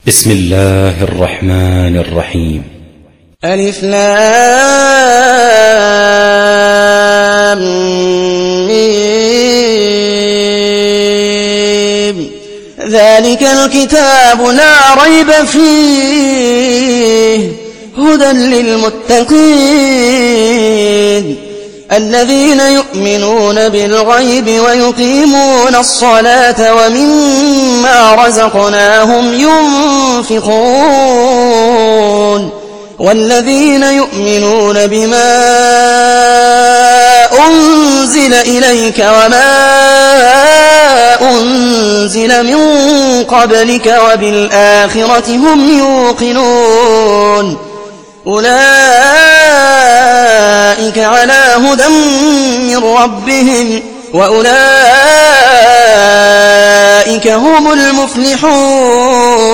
بسم الله الرحمن الرحيم. ألف لام ميم. ذلك الكتاب لا ريب فيه هدى للمتقين الذين يؤمنون بالغيب ويقيمون الصلاة ومما رزقناهم ينفقون والذين يؤمنون بما أنزل إليك وما أنزل من قبلك وبالآخرة هم يوقنون أولئك على هدى من ربهم وأولئك هم المفلحون.